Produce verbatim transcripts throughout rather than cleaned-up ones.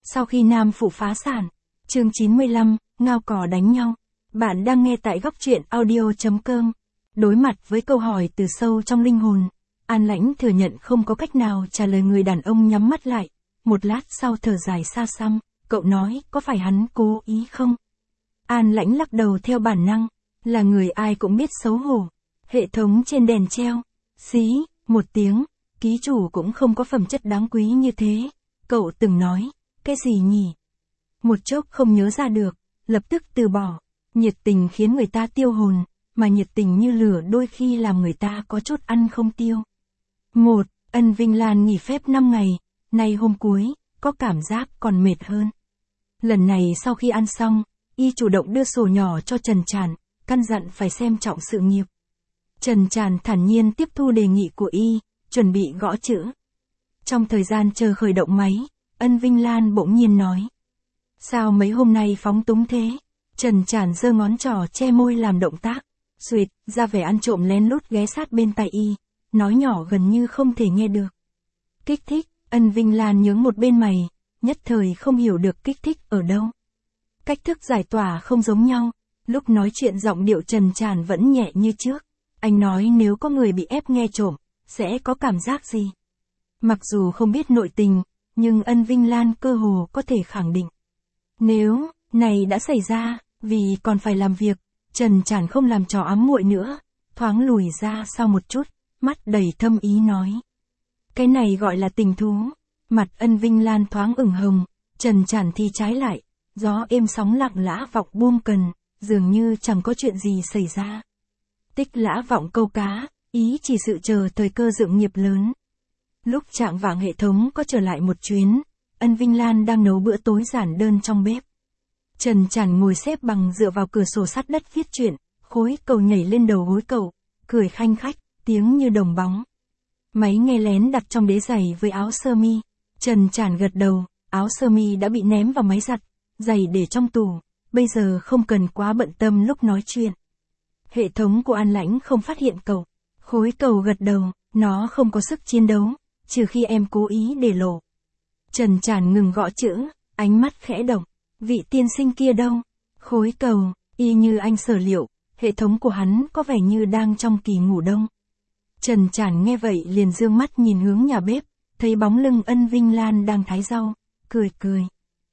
Sau khi Nam Phủ phá sản. Chương chín mươi lăm, ngao cò đánh nhau. Bạn đang nghe tại góc truyện audio chấm com. Đối mặt với câu hỏi từ sâu trong linh hồn, An Lãnh thừa nhận không có cách nào trả lời người đàn ông nhắm mắt lại. Một lát sau thở dài xa xăm, cậu nói có phải hắn cố ý không? An Lãnh lắc đầu theo bản năng, là người ai cũng biết xấu hổ. Hệ thống trên đèn treo, xí, một tiếng, ký chủ cũng không có phẩm chất đáng quý như thế. Cậu từng nói, cái gì nhỉ? Một chốc không nhớ ra được, lập tức từ bỏ. Nhiệt tình khiến người ta tiêu hồn, mà nhiệt tình như lửa đôi khi làm người ta có chút ăn không tiêu. Một, Ân Vinh Lan nghỉ phép năm ngày, nay hôm cuối, có cảm giác còn mệt hơn. Lần này sau khi ăn xong, y chủ động đưa sổ nhỏ cho Trần Tràn, căn dặn phải xem trọng sự nghiệp. Trần Tràn thản nhiên tiếp thu đề nghị của y, chuẩn bị gõ chữ. Trong thời gian chờ khởi động máy, Ân Vinh Lan bỗng nhiên nói. Sao mấy hôm nay phóng túng thế? Trần Tràn giơ ngón trỏ che môi làm động tác, xuỵt, ra vẻ ăn trộm lén lút ghé sát bên tai y, nói nhỏ gần như không thể nghe được. Kích thích, Ân Vinh Lan nhướng một bên mày, nhất thời không hiểu được kích thích ở đâu. Cách thức giải tỏa không giống nhau, lúc nói chuyện giọng điệu Trần Tràn vẫn nhẹ như trước. Anh nói nếu có người bị ép nghe trộm, sẽ có cảm giác gì? Mặc dù không biết nội tình, nhưng Ân Vinh Lan cơ hồ có thể khẳng định. Nếu, này đã xảy ra, vì còn phải làm việc, Trần Tràn không làm trò ám muội nữa, thoáng lùi ra sau một chút, mắt đầy thâm ý nói. Cái này gọi là tình thú. Mặt Ân Vinh Lan thoáng ửng hồng, Trần Tràn thì trái lại, gió êm sóng lặng lã vọng buông cần, dường như chẳng có chuyện gì xảy ra. Tích lã vọng câu cá, ý chỉ sự chờ thời cơ dựng nghiệp lớn. Lúc trạng vạng hệ thống có trở lại một chuyến, Ân Vinh Lan đang nấu bữa tối giản đơn trong bếp. Trần Tràn ngồi xếp bằng dựa vào cửa sổ sát đất viết truyện, khối cầu nhảy lên đầu gối cậu, cười khanh khách, tiếng như đồng bóng. Máy nghe lén đặt trong đế giày với áo sơ mi. Trần Tràn gật đầu, áo sơ mi đã bị ném vào máy giặt, giày để trong tủ, bây giờ không cần quá bận tâm lúc nói chuyện. Hệ thống của An Lãnh không phát hiện cậu. Khối cầu gật đầu, nó không có sức chiến đấu, trừ khi em cố ý để lộ. Trần Tràn ngừng gõ chữ, ánh mắt khẽ động. Vị tiên sinh kia đâu? Khối cầu, y như anh sở liệu, hệ thống của hắn có vẻ như đang trong kỳ ngủ đông. Trần Tràn nghe vậy liền dương mắt nhìn hướng nhà bếp, thấy bóng lưng Ân Vinh Lan đang thái rau, cười cười.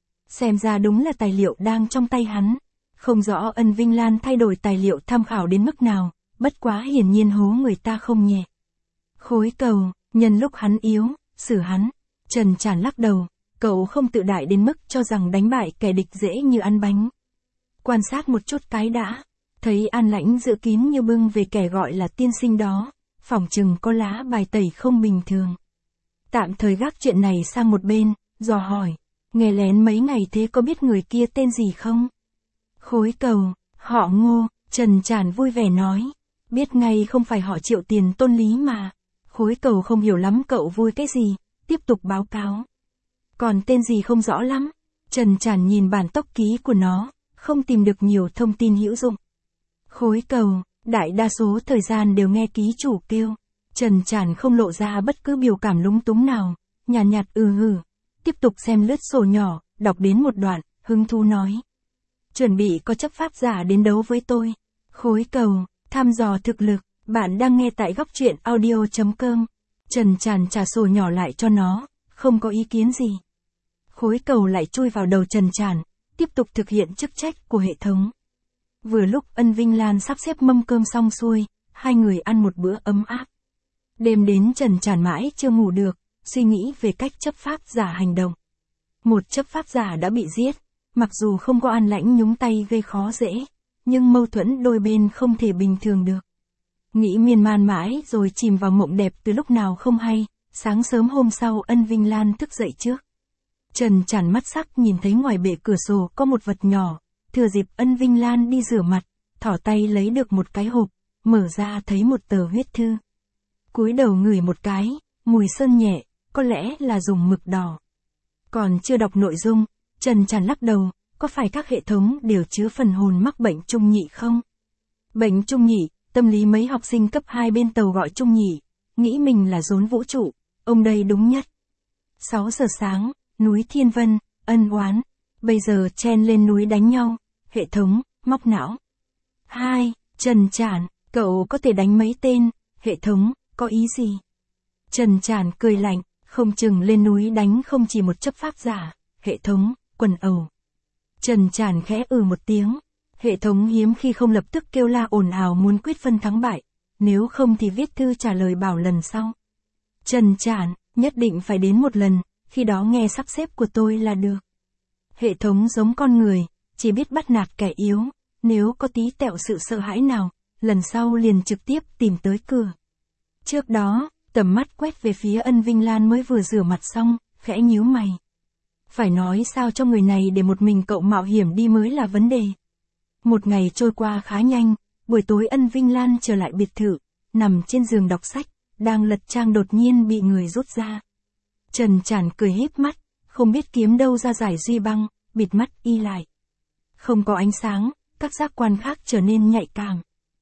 Xem ra đúng là tài liệu đang trong tay hắn. Không rõ Ân Vinh Lan thay đổi tài liệu tham khảo đến mức nào, bất quá hiển nhiên hố người ta không nhẹ. Khối cầu, nhân lúc hắn yếu, xử hắn. Trần Tràn lắc đầu, cậu không tự đại đến mức cho rằng đánh bại kẻ địch dễ như ăn bánh. Quan sát một chút cái đã, thấy An Lãnh giữ kín như bưng về kẻ gọi là tiên sinh đó, phỏng chừng có lá bài tẩy không bình thường. Tạm thời gác chuyện này sang một bên, dò hỏi, nghe lén mấy ngày thế có biết người kia tên gì không? Khối cầu, họ Ngô, Trần Tràn vui vẻ nói, biết ngay không phải họ Triệu tiền tôn lý mà. Khối cầu không hiểu lắm cậu vui cái gì, tiếp tục báo cáo. Còn tên gì không rõ lắm, Trần Tràn nhìn bản tốc ký của nó, không tìm được nhiều thông tin hữu dụng. Khối cầu, đại đa số thời gian đều nghe ký chủ kêu. Trần Tràn không lộ ra bất cứ biểu cảm lúng túng nào, nhàn nhạt, nhạt ừ hừ, tiếp tục xem lướt sổ nhỏ, đọc đến một đoạn, hứng thú nói. Chuẩn bị có chấp pháp giả đến đấu với tôi. Khối cầu, thăm dò thực lực, bạn đang nghe tại góc truyện audio chấm com. Trần Tràn trả sổ nhỏ lại cho nó, không có ý kiến gì. Khối cầu lại chui vào đầu Trần Tràn, tiếp tục thực hiện chức trách của hệ thống. Vừa lúc Ân Vinh Lan sắp xếp mâm cơm xong xuôi, hai người ăn một bữa ấm áp. Đêm đến Trần Tràn mãi chưa ngủ được, suy nghĩ về cách chấp pháp giả hành động. Một chấp pháp giả đã bị giết, mặc dù không có An Lãnh nhúng tay gây khó dễ, nhưng mâu thuẫn đôi bên không thể bình thường được. Nghĩ miên man mãi rồi chìm vào mộng đẹp từ lúc nào không hay, sáng sớm hôm sau Ân Vinh Lan thức dậy trước. Trần Tràn mắt sắc nhìn thấy ngoài bệ cửa sổ có một vật nhỏ, thừa dịp Ân Vinh Lan đi rửa mặt, thỏ tay lấy được một cái hộp, mở ra thấy một tờ huyết thư. Cúi đầu ngửi một cái, mùi sơn nhẹ, có lẽ là dùng mực đỏ. Còn chưa đọc nội dung, Trần Tràn lắc đầu, có phải các hệ thống đều chứa phần hồn mắc bệnh trung nhị không? Bệnh trung nhị, tâm lý mấy học sinh cấp hai bên tàu gọi trung nhị, nghĩ mình là rốn vũ trụ, ông đây đúng nhất. sáu giờ sáng, núi Thiên Vân, ân oán, bây giờ chen lên núi đánh nhau, hệ thống, móc não. hai. Trần Trản, cậu có thể đánh mấy tên, hệ thống, có ý gì? Trần Trản cười lạnh, không chừng lên núi đánh không chỉ một chấp pháp giả, hệ thống, quần ẩu. Trần Trản khẽ ừ một tiếng, hệ thống hiếm khi không lập tức kêu la ồn ào muốn quyết phân thắng bại, nếu không thì viết thư trả lời bảo lần sau. Trần Trản, nhất định phải đến một lần, khi đó nghe sắp xếp của tôi là được. Hệ thống giống con người, chỉ biết bắt nạt kẻ yếu, nếu có tí tẹo sự sợ hãi nào, lần sau liền trực tiếp tìm tới cửa. Trước đó, tầm mắt quét về phía Ân Vinh Lan mới vừa rửa mặt xong, khẽ nhíu mày. Phải nói sao cho người này để một mình cậu mạo hiểm đi mới là vấn đề. Một ngày trôi qua khá nhanh, buổi tối Ân Vinh Lan trở lại biệt thự, nằm trên giường đọc sách, đang lật trang đột nhiên bị người rút ra. Trần Trản cười híp mắt, không biết kiếm đâu ra giải duy băng, bịt mắt y lại. Không có ánh sáng, các giác quan khác trở nên nhạy cảm.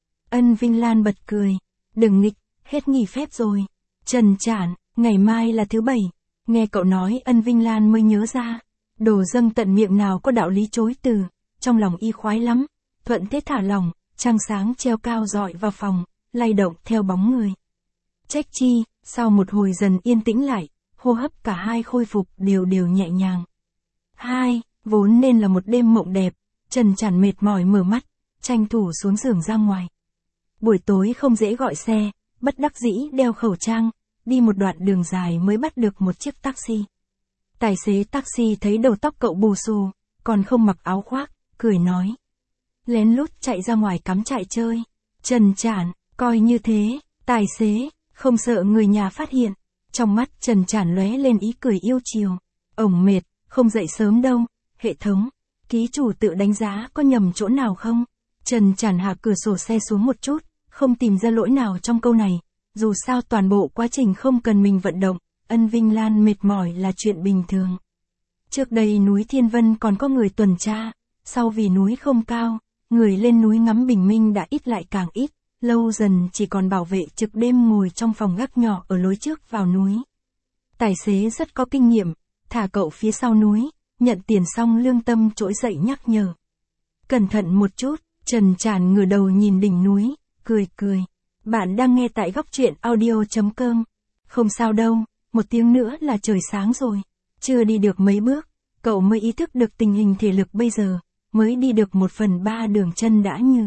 Ân Vinh Lan bật cười, đừng nghịch, hết nghỉ phép rồi. Trần Trản, ngày mai là thứ bảy, nghe cậu nói Ân Vinh Lan mới nhớ ra. Đồ dâng tận miệng nào có đạo lý chối từ, trong lòng y khoái lắm, thuận thế thả lòng, trăng sáng treo cao dọi vào phòng, lay động theo bóng người. Trách chi, sau một hồi dần yên tĩnh lại, hô hấp cả hai khôi phục đều đều nhẹ nhàng. Hai, vốn nên là một đêm mộng đẹp, Trần Trản mệt mỏi mở mắt, tranh thủ xuống giường ra ngoài. Buổi tối không dễ gọi xe, bất đắc dĩ đeo khẩu trang, đi một đoạn đường dài mới bắt được một chiếc taxi. Tài xế taxi thấy đầu tóc cậu bù xù, còn không mặc áo khoác, cười nói. Lén lút chạy ra ngoài cắm trại chơi. Trần Trản, coi như thế, tài xế, không sợ người nhà phát hiện. Trong mắt Trần Trản lóe lên ý cười yêu chiều. Ổng mệt, không dậy sớm đâu, hệ thống. Ký chủ tự đánh giá có nhầm chỗ nào không? Trần Trản hạ cửa sổ xe xuống một chút, không tìm ra lỗi nào trong câu này. Dù sao toàn bộ quá trình không cần mình vận động, Ân Vinh Lan mệt mỏi là chuyện bình thường. Trước đây núi Thiên Vân còn có người tuần tra, sau vì núi không cao, người lên núi ngắm bình minh đã ít lại càng ít, lâu dần chỉ còn bảo vệ trực đêm ngồi trong phòng gác nhỏ ở lối trước vào núi. Tài xế rất có kinh nghiệm, thả cậu phía sau núi, nhận tiền xong lương tâm trỗi dậy nhắc nhở. Cẩn thận một chút, Trần Trản ngửa đầu nhìn đỉnh núi, cười cười. Bạn đang nghe tại góc truyện audio chấm com. Không sao đâu, một tiếng nữa là trời sáng rồi. Chưa đi được mấy bước, cậu mới ý thức được tình hình thể lực bây giờ, mới đi được một phần ba đường chân đã như.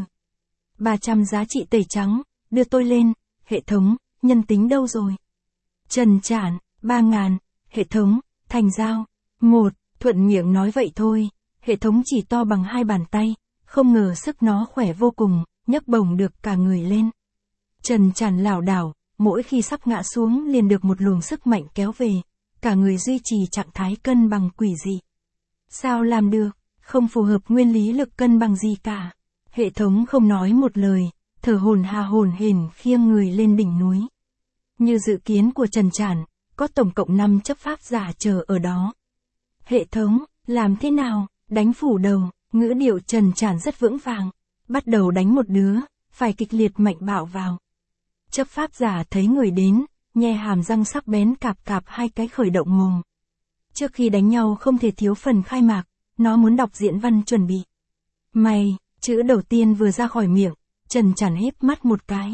ba trăm giá trị tẩy trắng, đưa tôi lên, hệ thống, nhân tính đâu rồi? Trần Trản, ba ngàn, hệ thống, thành giao. Một, thuận miệng nói vậy thôi, hệ thống chỉ to bằng hai bàn tay, không ngờ sức nó khỏe vô cùng, nhấc bổng được cả người lên. Trần Trản lảo đảo, mỗi khi sắp ngã xuống liền được một luồng sức mạnh kéo về, cả người duy trì trạng thái cân bằng quỷ dị. Sao làm được, không phù hợp nguyên lý lực cân bằng gì cả. Hệ thống không nói một lời, thở hổn hà hổn hển khiêng người lên đỉnh núi. Như dự kiến của Trần Trản, có tổng cộng năm chấp pháp giả chờ ở đó. Hệ thống, làm thế nào, đánh phủ đầu, ngữ điệu Trần Trản rất vững vàng, bắt đầu đánh một đứa, phải kịch liệt mạnh bạo vào. Chấp pháp giả thấy người đến, nhe hàm răng sắc bén cạp cạp hai cái khởi động mồm. Trước khi đánh nhau không thể thiếu phần khai mạc, nó muốn đọc diễn văn chuẩn bị. Mày, chữ đầu tiên vừa ra khỏi miệng, Trần Trản híp mắt một cái.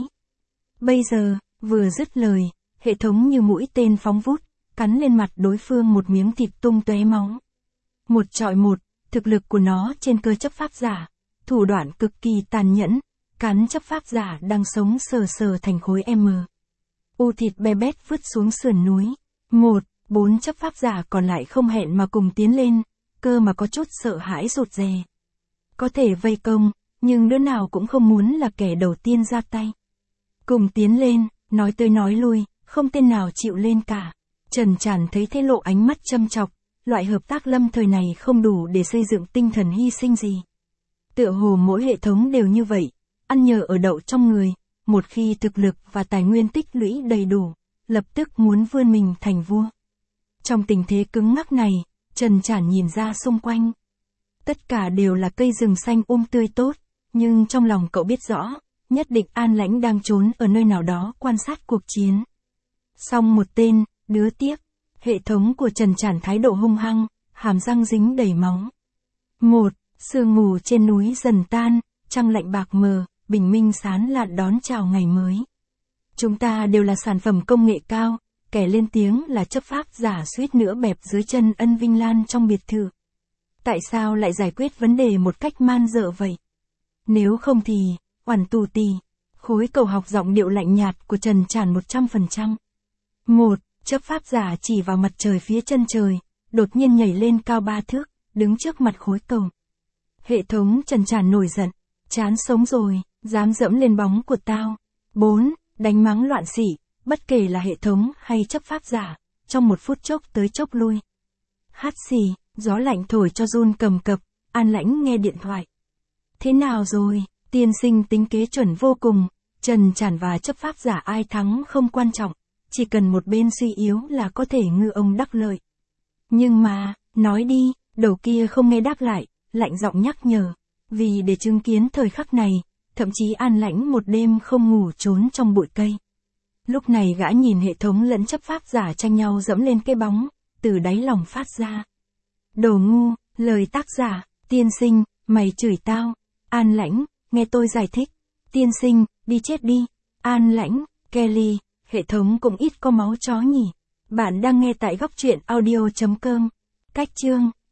Bây giờ, vừa dứt lời, hệ thống như mũi tên phóng vút, cắn lên mặt đối phương một miếng thịt tung tóe máu. Một chọi một, thực lực của nó trên cơ chấp pháp giả, thủ đoạn cực kỳ tàn nhẫn, cắn chấp pháp giả đang sống sờ sờ thành khối M. U thịt be bét vứt xuống sườn núi. Một, bốn chấp pháp giả còn lại không hẹn mà cùng tiến lên, cơ mà có chút sợ hãi rụt rè. Có thể vây công, nhưng đứa nào cũng không muốn là kẻ đầu tiên ra tay. Cùng tiến lên, nói tới nói lui, không tên nào chịu lên cả. Trần Trản thấy thế lộ ánh mắt châm chọc, loại hợp tác lâm thời này không đủ để xây dựng tinh thần hy sinh gì. Tựa hồ mỗi hệ thống đều như vậy, ăn nhờ ở đậu trong người, một khi thực lực và tài nguyên tích lũy đầy đủ, lập tức muốn vươn mình thành vua. Trong tình thế cứng ngắc này, Trần Trản nhìn ra xung quanh. Tất cả đều là cây rừng xanh um tươi tốt, nhưng trong lòng cậu biết rõ, nhất định An Lãnh đang trốn ở nơi nào đó quan sát cuộc chiến. Xong một tên, đứa tiếp, hệ thống của Trần Trản thái độ hung hăng, hàm răng dính đầy máu. một. Sương mù trên núi dần tan, trăng lạnh bạc mờ, bình minh sáng lạn đón chào ngày mới. Chúng ta đều là sản phẩm công nghệ cao, kẻ lên tiếng là chấp pháp giả suýt nữa bẹp dưới chân Ân Vinh Lan trong biệt thự. Tại sao lại giải quyết vấn đề một cách man dợ vậy? Nếu không thì, oằn tù tì. Khối cầu học giọng điệu lạnh nhạt của Trần Trản một trăm phần trăm. một. Chấp pháp giả chỉ vào mặt trời phía chân trời, đột nhiên nhảy lên cao ba thước, đứng trước mặt khối cầu. Hệ thống Trần Trản nổi giận. Chán sống rồi, dám dẫm lên bóng của tao. bốn. Đánh mắng loạn xỉ, bất kể là hệ thống hay chấp pháp giả, trong một phút chốc tới chốc lui. Hát xì, gió lạnh thổi cho run cầm cập, An Lãnh nghe điện thoại. Thế nào rồi, tiên sinh tính kế chuẩn vô cùng, Trần Trản và chấp pháp giả ai thắng không quan trọng, chỉ cần một bên suy yếu là có thể ngư ông đắc lợi. Nhưng mà, nói đi, đầu kia không nghe đáp lại, lạnh giọng nhắc nhở, vì để chứng kiến thời khắc này, thậm chí An Lãnh một đêm không ngủ trốn trong bụi cây. Lúc này gã nhìn hệ thống lẫn chấp pháp giả tranh nhau dẫm lên cái bóng, từ đáy lòng phát ra. Đồ ngu, lời tác giả, tiên sinh, mày chửi tao. An Lãnh, nghe tôi giải thích. Tiên sinh, đi chết đi. An Lãnh, Kelly, hệ thống cũng ít có máu chó nhỉ. Bạn đang nghe tại góc truyện audio chấm com. Cách chương